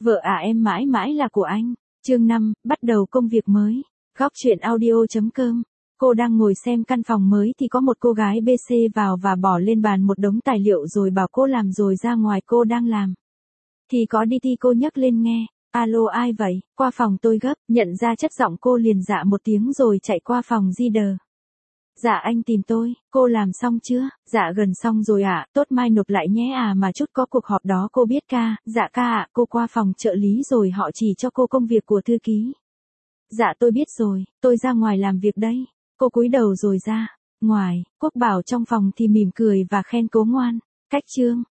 Vợ à em mãi mãi là của anh. Chương 5, bắt đầu công việc mới. Góc truyện audio.com. Cô đang ngồi xem căn phòng mới thì có một cô gái BC vào và bỏ lên bàn một đống tài liệu rồi bảo cô làm rồi ra ngoài. Cô đang làm thì có đi thi. Cô nhấc lên nghe. Alo ai vậy? Qua phòng tôi gấp. Nhận ra chất giọng cô liền dạ một tiếng rồi chạy qua phòng di đờ. Dạ anh tìm tôi. Cô làm xong chưa? Dạ gần xong rồi ạ. Tốt mai nộp lại nhé à mà chút có cuộc họp đó cô biết ca. Dạ ca ạ. Cô qua phòng trợ lý rồi họ chỉ cho cô công việc của thư ký. Dạ tôi biết rồi. Tôi ra ngoài làm việc đây. Cô cúi đầu rồi ra ngoài. Quốc Bảo trong phòng thì mỉm cười và khen cố ngoan. Cách chương.